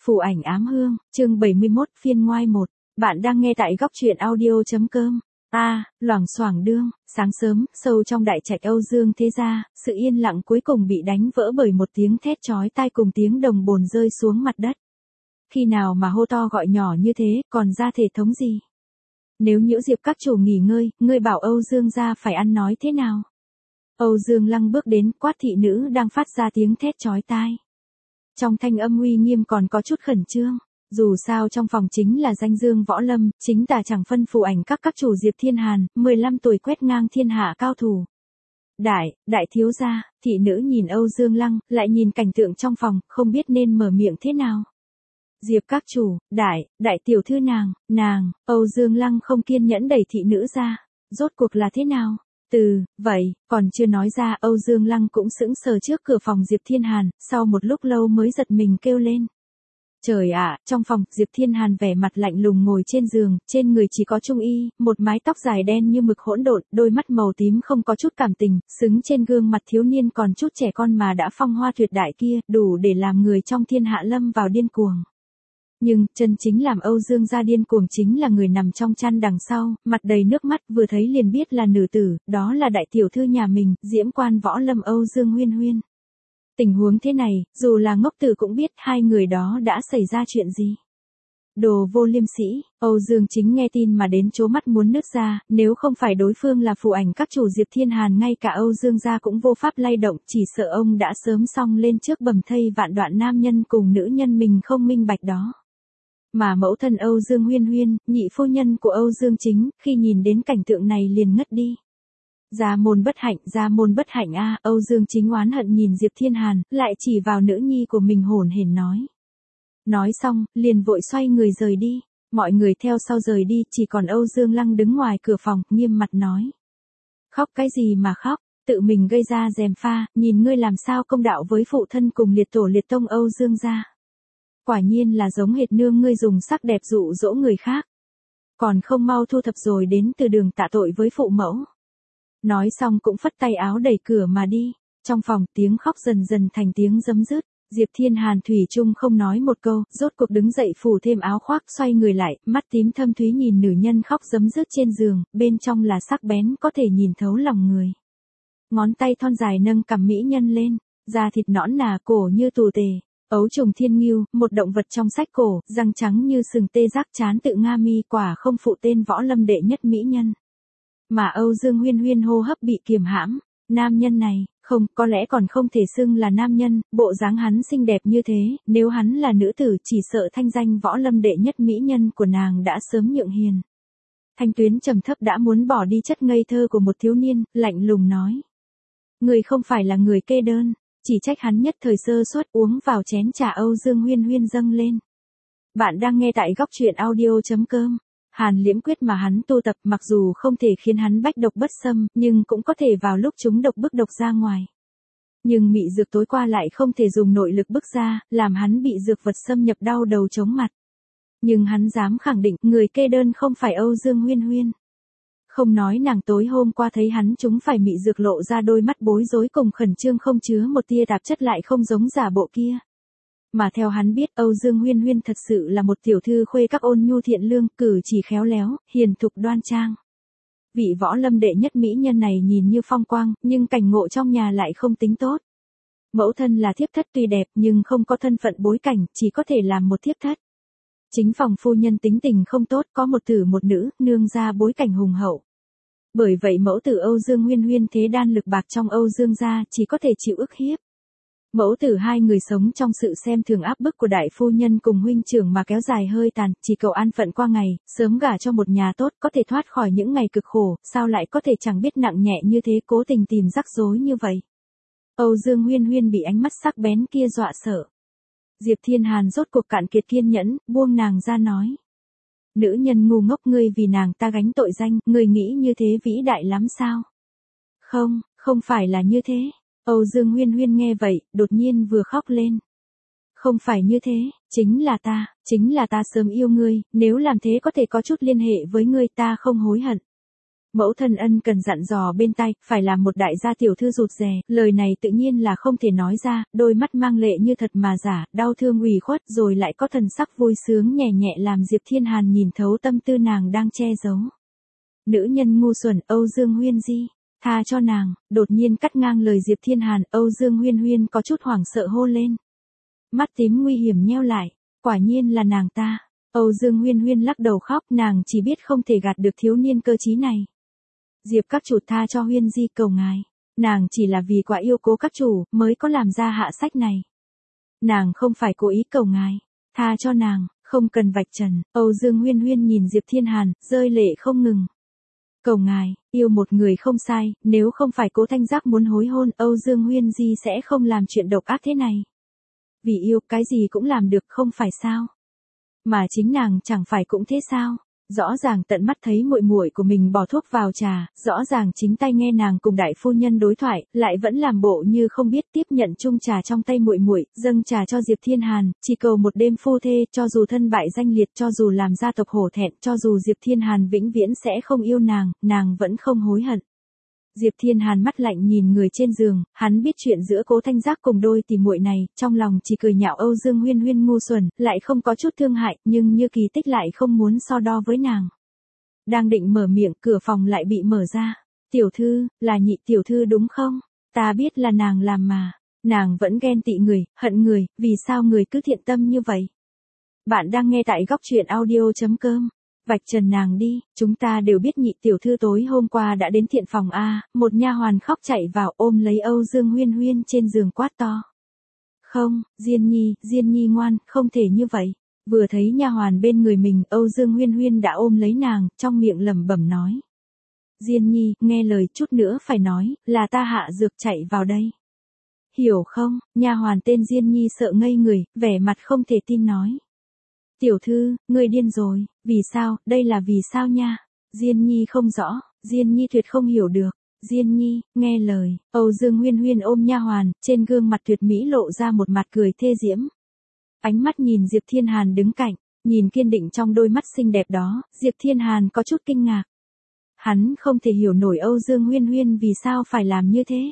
Phù ảnh ám hương, chương 71, phiên ngoai 1. Bạn đang nghe tại góc truyện audio.com. Loảng xoảng đương, sáng sớm, sâu trong đại trạch Âu Dương thế gia, sự yên lặng cuối cùng bị đánh vỡ bởi một tiếng thét chói tai cùng tiếng đồng bồn rơi xuống mặt đất. Khi nào mà hô to gọi nhỏ như thế, còn ra thể thống gì? Nếu Nhiễu Diệp các chủ nghỉ ngơi, ngươi bảo Âu Dương gia phải ăn nói thế nào? Âu Dương Lăng bước đến, quát thị nữ đang phát ra tiếng thét chói tai. Trong thanh âm uy nghiêm còn có chút khẩn trương, dù sao trong phòng chính là danh dương võ lâm, chính tà chẳng phân phù ảnh các chủ Diệp Thiên Hàn, 15 tuổi quét ngang thiên hạ cao thủ. Đại thiếu gia, thị nữ nhìn Âu Dương Lăng, lại nhìn cảnh tượng trong phòng, không biết nên mở miệng thế nào. Diệp các chủ, đại tiểu thư nàng, Âu Dương Lăng không kiên nhẫn đẩy thị nữ ra, rốt cuộc là thế nào? Vậy, còn chưa nói ra Âu Dương Lăng cũng sững sờ trước cửa phòng Diệp Thiên Hàn, sau một lúc lâu mới giật mình kêu lên. Trời ạ, trong phòng, Diệp Thiên Hàn vẻ mặt lạnh lùng ngồi trên giường, trên người chỉ có trung y, một mái tóc dài đen như mực hỗn độn, đôi mắt màu tím không có chút cảm tình, xứng trên gương mặt thiếu niên còn chút trẻ con mà đã phong hoa tuyệt đại kia, đủ để làm người trong thiên hạ lâm vào điên cuồng. Nhưng, chân chính làm Âu Dương gia điên cuồng chính là người nằm trong chăn đằng sau, mặt đầy nước mắt vừa thấy liền biết là nữ tử, đó là đại tiểu thư nhà mình, diễm quan võ lâm Âu Dương Huyên Huyên. Tình huống thế này, dù là ngốc tử cũng biết hai người đó đã xảy ra chuyện gì. Đồ vô liêm sĩ, Âu Dương chính nghe tin mà đến trố mắt muốn nứt ra, nếu không phải đối phương là phù ảnh các chủ Diệp Thiên Hàn ngay cả Âu Dương gia cũng vô pháp lay động, chỉ sợ ông đã sớm xong lên trước bầm thây vạn đoạn nam nhân cùng nữ nhân mình không minh bạch đó. Mà mẫu thân Âu Dương Huyên Huyên, nhị phu nhân của Âu Dương Chính, khi nhìn đến cảnh tượng này liền ngất đi. Gia môn bất hạnh a, Âu Dương Chính oán hận nhìn Diệp Thiên Hàn, lại chỉ vào nữ nhi của mình hổn hển nói. Nói xong, liền vội xoay người rời đi, mọi người theo sau rời đi, chỉ còn Âu Dương Lăng đứng ngoài cửa phòng, nghiêm mặt nói. Khóc cái gì mà khóc, tự mình gây ra gièm pha, nhìn ngươi làm sao công đạo với phụ thân cùng liệt tổ liệt tông Âu Dương gia. Quả nhiên là giống hệt nương ngươi dùng sắc đẹp dụ dỗ người khác. Còn không mau thu thập rồi đến từ đường tạ tội với phụ mẫu. Nói xong cũng phất tay áo đẩy cửa mà đi. Trong phòng tiếng khóc dần dần thành tiếng giấm dứt. Diệp Thiên Hàn thủy chung không nói một câu, rốt cuộc đứng dậy phủ thêm áo khoác xoay người lại, mắt tím thâm thúy nhìn nữ nhân khóc giấm dứt trên giường, bên trong là sắc bén có thể nhìn thấu lòng người. Ngón tay thon dài nâng cằm mỹ nhân lên, da thịt nõn nà cổ như tù tề. Ấu trùng thiên ngưu, một động vật trong sách cổ, răng trắng như sừng tê giác chán tự nga mi, quả không phụ tên võ lâm đệ nhất mỹ nhân. Mà Âu Dương Huyên Huyên hô hấp bị kiềm hãm, nam nhân này, có lẽ còn không thể xưng là nam nhân, bộ dáng hắn xinh đẹp như thế, nếu hắn là nữ tử chỉ sợ thanh danh võ lâm đệ nhất mỹ nhân của nàng đã sớm nhượng hiền. Thanh tuyến trầm thấp đã muốn bỏ đi chất ngây thơ của một thiếu niên, lạnh lùng nói. Người không phải là người kê đơn. Chỉ trách hắn nhất thời sơ suất uống vào chén trà Âu Dương Huyên Huyên dâng lên. Bạn đang nghe tại góc truyện audio.com. Hàn liễm quyết mà hắn tu tập mặc dù không thể khiến hắn bách độc bất xâm, nhưng cũng có thể vào lúc chúng độc bức độc ra ngoài. Nhưng mị dược tối qua lại không thể dùng nội lực bức ra, làm hắn bị dược vật xâm nhập đau đầu chóng mặt. Nhưng hắn dám khẳng định người kê đơn không phải Âu Dương Huyên Huyên. Không nói nàng tối hôm qua thấy hắn chúng phải mị dược lộ ra đôi mắt bối rối cùng khẩn trương không chứa một tia tạp chất lại không giống giả bộ kia. Mà theo hắn biết Âu Dương Huyên Huyên thật sự là một tiểu thư khuê các ôn nhu thiện lương, cử chỉ khéo léo, hiền thục đoan trang. Vị võ lâm đệ nhất mỹ nhân này nhìn như phong quang, nhưng cảnh ngộ trong nhà lại không tính tốt. Mẫu thân là thiếp thất tuy đẹp nhưng không có thân phận bối cảnh, chỉ có thể làm một thiếp thất. Chính phòng phu nhân tính tình không tốt, có một tử một nữ, nương ra bối cảnh hùng hậu. Bởi vậy mẫu tử Âu Dương Huyên Huyên thế đan lực bạc trong Âu Dương gia chỉ có thể chịu ức hiếp. Mẫu tử hai người sống trong sự xem thường áp bức của đại phu nhân cùng huynh trưởng mà kéo dài hơi tàn, chỉ cầu an phận qua ngày, sớm gả cho một nhà tốt có thể thoát khỏi những ngày cực khổ, sao lại có thể chẳng biết nặng nhẹ như thế cố tình tìm rắc rối như vậy. Âu Dương Huyên Huyên bị ánh mắt sắc bén kia dọa sợ. Diệp Thiên Hàn rốt cuộc cạn kiệt kiên nhẫn, buông nàng ra nói. Nữ nhân ngu ngốc ngươi vì nàng ta gánh tội danh, ngươi nghĩ như thế vĩ đại lắm sao? Không phải là như thế. Âu Dương Huyên Huyên nghe vậy, đột nhiên vừa khóc lên. Không phải như thế, chính là ta sớm yêu ngươi, nếu làm thế có thể có chút liên hệ với ngươi ta không hối hận. Mẫu thân ân cần dặn dò bên tai, phải làm một đại gia tiểu thư rụt rè, lời này tự nhiên là không thể nói ra, đôi mắt mang lệ như thật mà giả, đau thương ủy khuất rồi lại có thần sắc vui sướng nhẹ nhẹ làm Diệp Thiên Hàn nhìn thấu tâm tư nàng đang che giấu. Nữ nhân ngu xuẩn, Âu Dương Huyên Di, tha cho nàng, đột nhiên cắt ngang lời Diệp Thiên Hàn, Âu Dương Huyên Huyên có chút hoảng sợ hô lên. Mắt tím nguy hiểm nheo lại, quả nhiên là nàng ta. Âu Dương Huyên Huyên lắc đầu khóc, nàng chỉ biết không thể gạt được thiếu niên cơ trí này. Diệp các chủ tha cho Huyên Di, cầu ngài. Nàng chỉ là vì quá yêu cố các chủ, mới có làm ra hạ sách này. Nàng không phải cố ý, cầu ngài. Tha cho nàng, không cần vạch trần. Âu Dương Huyên Huyên nhìn Diệp Thiên Hàn, rơi lệ không ngừng. Cầu ngài, yêu một người không sai, nếu không phải Cố Thanh Giác muốn hối hôn, Âu Dương Huyên Di sẽ không làm chuyện độc ác thế này. Vì yêu, cái gì cũng làm được, không phải sao? Mà chính nàng chẳng phải cũng thế sao? Rõ ràng tận mắt thấy muội muội của mình bỏ thuốc vào trà, rõ ràng chính tay nghe nàng cùng đại phu nhân đối thoại, lại vẫn làm bộ như không biết, tiếp nhận chung trà trong tay muội muội, dâng trà cho Diệp Thiên Hàn, chỉ cầu một đêm phu thê, cho dù thân bại danh liệt, cho dù làm gia tộc hổ thẹn, cho dù Diệp Thiên Hàn vĩnh viễn sẽ không yêu nàng vẫn không hối hận. Diệp Thiên Hàn mắt lạnh nhìn người trên giường, hắn biết chuyện giữa Cố Thanh Giác cùng đôi tỷ muội này, trong lòng chỉ cười nhạo Âu Dương Huyên Huyên ngu xuẩn, lại không có chút thương hại, nhưng như kỳ tích lại không muốn so đo với nàng. Đang định mở miệng, cửa phòng lại bị mở ra. Tiểu thư, là Nhị tiểu thư đúng không? Ta biết là nàng làm mà. Nàng vẫn ghen tị người, hận người, vì sao người cứ thiện tâm như vậy? Bạn đang nghe tại góc truyện audio.com. Vạch trần nàng đi, chúng ta đều biết Nhị tiểu thư tối hôm qua đã đến thiện phòng A, một nha hoàn khóc chạy vào ôm lấy Âu Dương Huyên Huyên trên giường quát to. Không, Diên Nhi ngoan, không thể như vậy. Vừa thấy nha hoàn bên người mình, Âu Dương Huyên Huyên đã ôm lấy nàng, trong miệng lẩm bẩm nói. Diên Nhi, nghe lời, chút nữa phải nói, là ta hạ dược chạy vào đây. Hiểu không? Nha hoàn tên Diên Nhi sợ ngây người, vẻ mặt không thể tin nói. Tiểu thư, ngươi điên rồi, vì sao, đây là vì sao nha? Diên Nhi không rõ, Diên Nhi tuyệt không hiểu được. Diên Nhi, nghe lời, Âu Dương Huyên Huyên ôm nha hoàn, trên gương mặt tuyệt mỹ lộ ra một mặt cười thê diễm. Ánh mắt nhìn Diệp Thiên Hàn đứng cạnh, nhìn kiên định trong đôi mắt xinh đẹp đó, Diệp Thiên Hàn có chút kinh ngạc. Hắn không thể hiểu nổi Âu Dương Huyên Huyên vì sao phải làm như thế.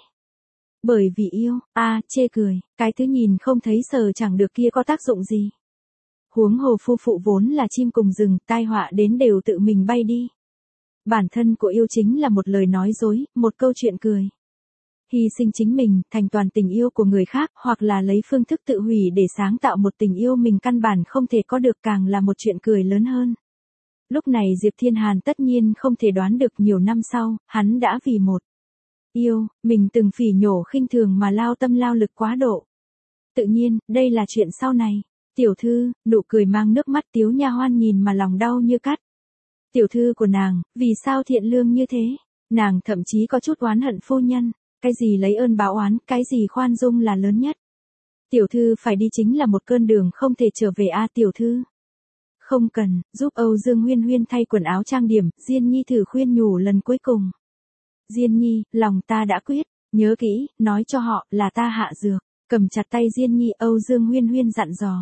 Bởi vì yêu, chê cười, cái thứ nhìn không thấy sờ chẳng được kia có tác dụng gì. Huống hồ phu phụ vốn là chim cùng rừng, tai họa đến đều tự mình bay đi. Bản thân của yêu chính là một lời nói dối, một câu chuyện cười. Hy sinh chính mình, thành toàn tình yêu của người khác, hoặc là lấy phương thức tự hủy để sáng tạo một tình yêu mình căn bản không thể có được, càng là một chuyện cười lớn hơn. Lúc này Diệp Thiên Hàn tất nhiên không thể đoán được nhiều năm sau, hắn đã vì một yêu, mình từng phỉ nhổ khinh thường mà lao tâm lao lực quá độ. Tự nhiên, đây là chuyện sau này. Tiểu thư, nụ cười mang nước mắt Tiếu nha hoan nhìn mà lòng đau như cắt. Tiểu thư của nàng, vì sao thiện lương như thế? Nàng thậm chí có chút oán hận phu nhân. Cái gì lấy ơn báo oán, cái gì khoan dung là lớn nhất. Tiểu thư phải đi chính là một cơn đường không thể trở về tiểu thư. Không cần, giúp Âu Dương Huyên Huyên thay quần áo trang điểm, Diên Nhi thử khuyên nhủ lần cuối cùng. Diên Nhi, lòng ta đã quyết, nhớ kỹ, nói cho họ là ta hạ dược. Cầm chặt tay Diên Nhi, Âu Dương Huyên Huyên dặn dò.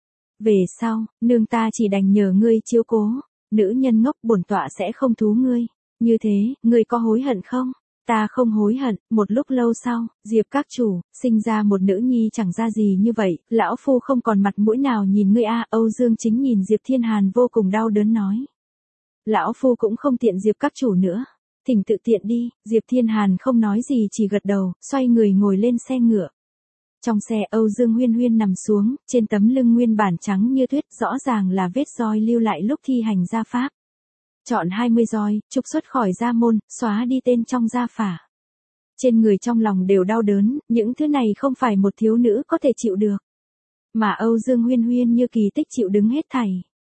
Về sau, nương ta chỉ đành nhờ ngươi chiếu cố, nữ nhân ngốc bổn tọa sẽ không thú ngươi. Như thế, ngươi có hối hận không? Ta không hối hận. Một lúc lâu sau, Diệp các chủ, sinh ra một nữ nhi chẳng ra gì như vậy, lão phu không còn mặt mũi nào nhìn ngươi Âu Dương Chính nhìn Diệp Thiên Hàn vô cùng đau đớn nói. Lão phu cũng không tiện Diệp các chủ nữa. Thỉnh tự tiện đi, Diệp Thiên Hàn không nói gì chỉ gật đầu, xoay người ngồi lên xe ngựa. Trong xe Âu Dương Huyên Huyên nằm xuống, trên tấm lưng nguyên bản trắng như tuyết, rõ ràng là vết roi lưu lại lúc thi hành gia pháp. Chọn 20 roi, trục xuất khỏi gia môn, xóa đi tên trong gia phả. Trên người trong lòng đều đau đớn, những thứ này không phải một thiếu nữ có thể chịu được. Mà Âu Dương Huyên Huyên như kỳ tích chịu đứng hết thảy.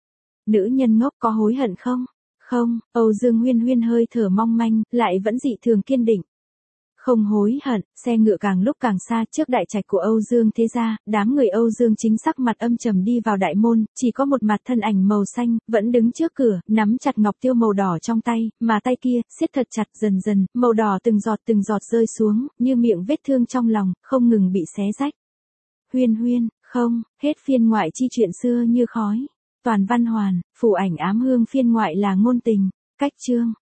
Nữ nhân ngốc có hối hận không? Không, Âu Dương Huyên Huyên hơi thở mong manh, lại vẫn dị thường kiên định. Không hối hận, xe ngựa càng lúc càng xa trước đại trạch của Âu Dương thế gia, đám người Âu Dương Chính sắc mặt âm trầm đi vào đại môn, chỉ có một mặt thân ảnh màu xanh, vẫn đứng trước cửa, nắm chặt ngọc tiêu màu đỏ trong tay, mà tay kia, siết thật chặt dần dần, màu đỏ từng giọt rơi xuống, như miệng vết thương trong lòng, không ngừng bị xé rách. Huyên Huyên, không, hết phiên ngoại chi chuyện xưa như khói. Toàn văn hoàn, phù ảnh ám hương phiên ngoại là ngôn tình, cách chương.